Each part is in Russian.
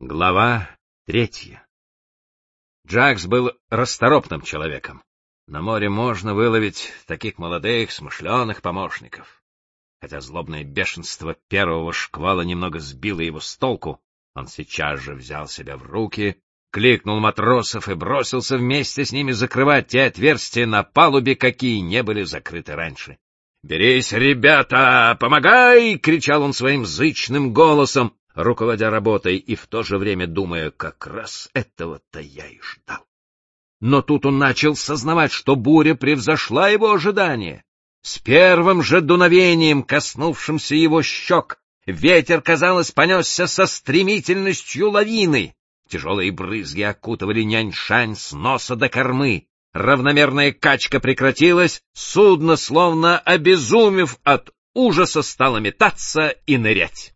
Глава 3. Джакс был расторопным человеком. На море можно выловить таких молодых, смышленых помощников. Хотя злобное бешенство первого шквала немного сбило его с толку, он сейчас же взял себя в руки, кликнул матросов и бросился вместе с ними закрывать те отверстия на палубе, какие не были закрыты раньше. «Берись, ребята, помогай!» — кричал он своим зычным голосом, руководя работой и в то же время думая, как раз этого-то я и ждал. Но тут он начал сознавать, что буря превзошла его ожидания. С первым же дуновением, коснувшимся его щек, ветер, казалось, понесся со стремительностью лавины. Тяжелые брызги окутывали Няньшань с носа до кормы. Равномерная качка прекратилась, судно, словно обезумев от ужаса, стало метаться и нырять.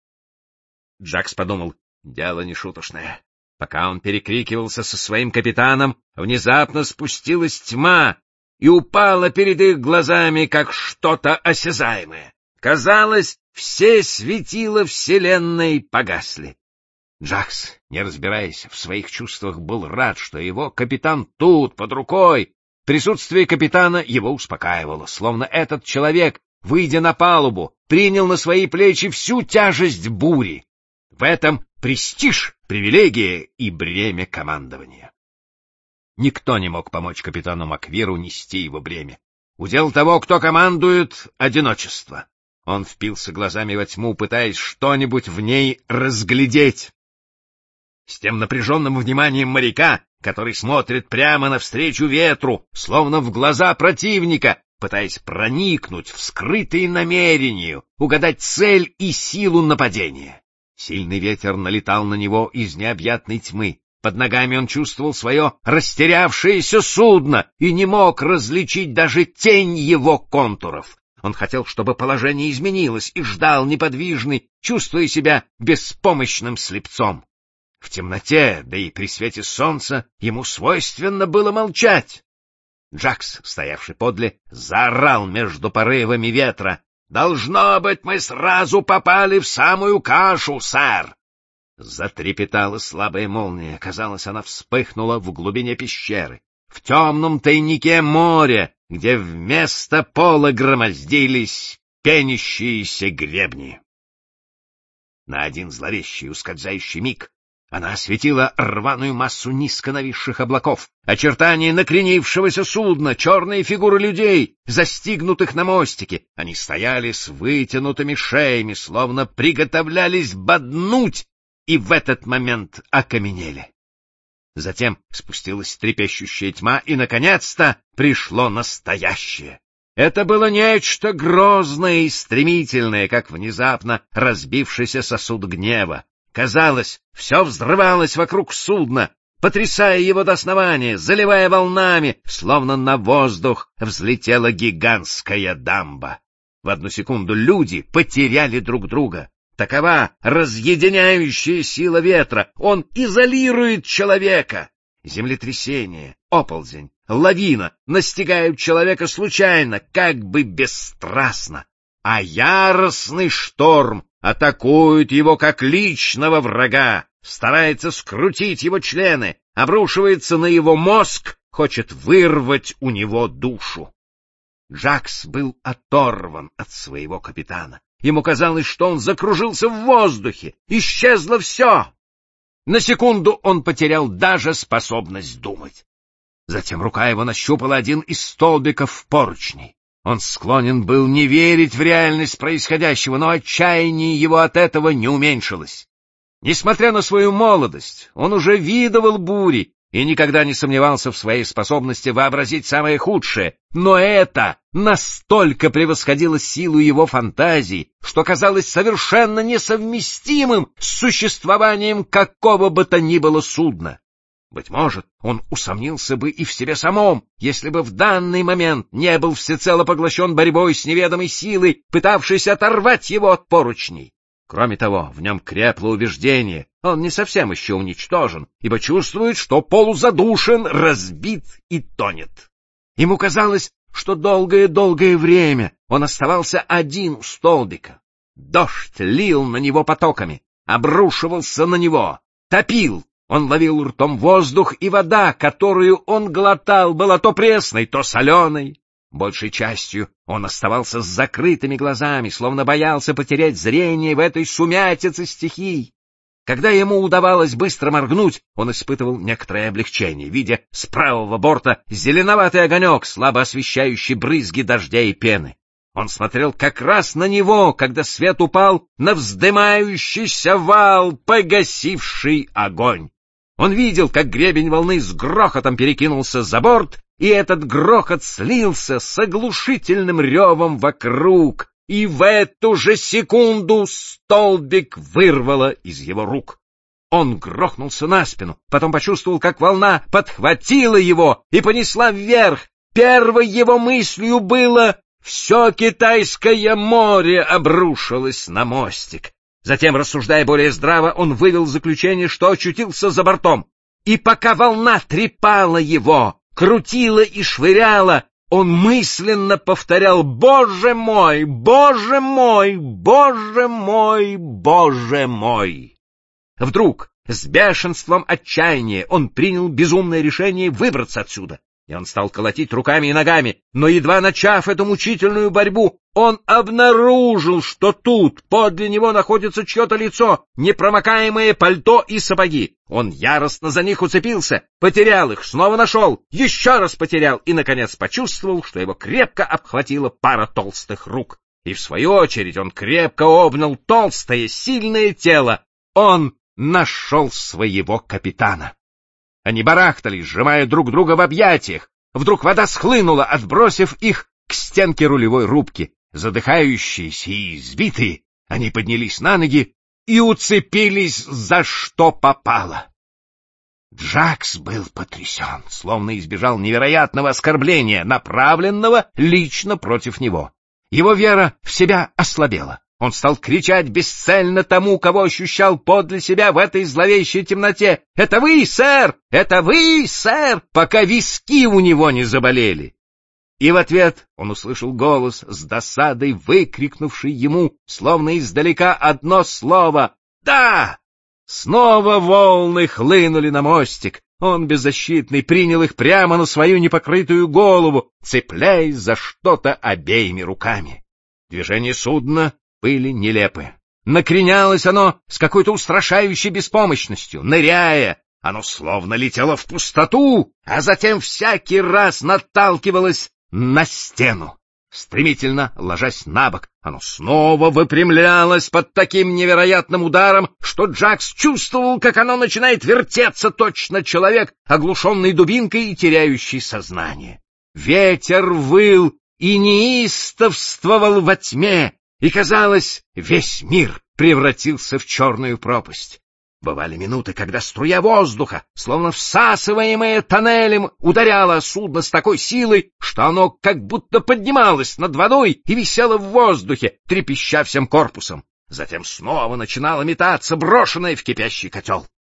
Джакс подумал, дело нешуточное. Пока он перекрикивался со своим капитаном, внезапно спустилась тьма и упала перед их глазами, как что-то осязаемое. Казалось, все светила вселенной погасли. Джакс, не разбираясь в своих чувствах, был рад, что его капитан тут, под рукой. Присутствие капитана его успокаивало, словно этот человек, выйдя на палубу, принял на свои плечи всю тяжесть бури. В этом престиж, привилегия и бремя командования. Никто не мог помочь капитану Маквиру нести его бремя. Удел того, кто командует, — одиночество. Он впился глазами во тьму, пытаясь что-нибудь в ней разглядеть. С тем напряженным вниманием моряка, который смотрит прямо навстречу ветру, словно в глаза противника, пытаясь проникнуть в скрытые намерения, угадать цель и силу нападения. Сильный ветер налетал на него из необъятной тьмы. Под ногами он чувствовал свое растерявшееся судно и не мог различить даже тень его контуров. Он хотел, чтобы положение изменилось, и ждал неподвижный, чувствуя себя беспомощным слепцом. В темноте, да и при свете солнца, ему свойственно было молчать. Джакс, стоявший подле, заорал между порывами ветра: «Должно быть, мы сразу попали в самую кашу, сэр!» Затрепетала слабая молния. Казалось, она вспыхнула в глубине пещеры, в темном тайнике моря, где вместо пола громоздились пенящиеся гребни. На один зловещий ускользающий миг она осветила рваную массу низко нависших облаков, очертания накренившегося судна, черные фигуры людей, застигнутых на мостике. Они стояли с вытянутыми шеями, словно приготовлялись боднуть, и в этот момент окаменели. Затем спустилась трепещущая тьма, и, наконец-то, пришло настоящее. Это было нечто грозное и стремительное, как внезапно разбившийся сосуд гнева. Казалось, все взрывалось вокруг судна, потрясая его до основания, заливая волнами, словно на воздух взлетела гигантская дамба. В одну секунду люди потеряли друг друга. Такова разъединяющая сила ветра. Он изолирует человека. Землетрясение, оползень, лавина настигают человека случайно, как бы бесстрастно. А яростный шторм атакует его как личного врага, старается скрутить его члены, обрушивается на его мозг, хочет вырвать у него душу. Джакс был оторван от своего капитана. Ему казалось, что он закружился в воздухе, исчезло все. На секунду он потерял даже способность думать. Затем рука его нащупала один из столбиков поручней. Он склонен был не верить в реальность происходящего, но отчаяние его от этого не уменьшилось. Несмотря на свою молодость, он уже видывал бури и никогда не сомневался в своей способности вообразить самое худшее, но это настолько превосходило силу его фантазии, что казалось совершенно несовместимым с существованием какого бы то ни было судна. Быть может, он усомнился бы и в себе самом, если бы в данный момент не был всецело поглощен борьбой с неведомой силой, пытавшейся оторвать его от поручней. Кроме того, в нем крепло убеждение, он не совсем еще уничтожен, ибо чувствует, что полузадушен, разбит и тонет. Ему казалось, что долгое-долгое время он оставался один у столбика. Дождь лил на него потоками, обрушивался на него. топил. Он ловил ртом воздух, и вода, которую он глотал, была то пресной, то соленой. Большей частью он оставался с закрытыми глазами, словно боялся потерять зрение в этой сумятице стихий. Когда ему удавалось быстро моргнуть, он испытывал некоторое облегчение, видя с правого борта зеленоватый огонек, слабо освещающий брызги дождя и пены. Он смотрел как раз на него, когда свет упал на вздымающийся вал, погасивший огонь. Он видел, как гребень волны с грохотом перекинулся за борт, и этот грохот слился с оглушительным ревом вокруг, и в эту же секунду столбик вырвало из его рук. Он грохнулся на спину, потом почувствовал, как волна подхватила его и понесла вверх. Первой его мыслью было: все Китайское море обрушилось на мостик. Затем, рассуждая более здраво, он вывел заключение, что очутился за бортом. И пока волна трепала его, крутила и швыряла, он мысленно повторял: «Боже мой! Боже мой! Боже мой! Боже мой!» Вдруг, с бешенством отчаяния, он принял безумное решение выбраться отсюда. И он стал колотить руками и ногами, но, едва начав эту мучительную борьбу, он обнаружил, что тут подле него находится чье-то лицо, непромокаемое пальто и сапоги. Он яростно за них уцепился, потерял их, снова нашел, еще раз потерял и, наконец, почувствовал, что его крепко обхватила пара толстых рук. И, в свою очередь, он крепко обнял толстое, сильное тело. Он нашел своего капитана. Они барахтались, сжимая друг друга в объятиях. Вдруг вода схлынула, отбросив их к стенке рулевой рубки. Задыхающиеся и избитые, они поднялись на ноги и уцепились за что попало. Джакс был потрясен, словно избежал невероятного оскорбления, направленного лично против него. Его вера в себя ослабела. Он стал кричать бесцельно тому, кого ощущал подле себя в этой зловещей темноте: «Это вы, сэр! Это вы, сэр!», пока виски у него не заболели. И в ответ он услышал голос, с досадой выкрикнувший ему, словно издалека, одно слово: «Да!». Снова волны хлынули на мостик. Он, беззащитный, принял их прямо на свою непокрытую голову, цепляясь за что-то обеими руками. Движения судна были нелепы. Накренялось оно с какой-то устрашающей беспомощностью. Ныряя, оно словно летело в пустоту, а затем всякий раз наталкивалось на стену. Стремительно ложась на бок, оно снова выпрямлялось под таким невероятным ударом, что Джакс чувствовал, как оно начинает вертеться, точно человек, оглушенный дубинкой и теряющий сознание. Ветер выл и неистовствовал во тьме, и, казалось, весь мир превратился в черную пропасть. Бывали минуты, когда струя воздуха, словно всасываемая тоннелем, ударяла о судно с такой силой, что оно как будто поднималось над водой и висело в воздухе, трепеща всем корпусом. Затем снова начинало метаться, брошенное в кипящий котел.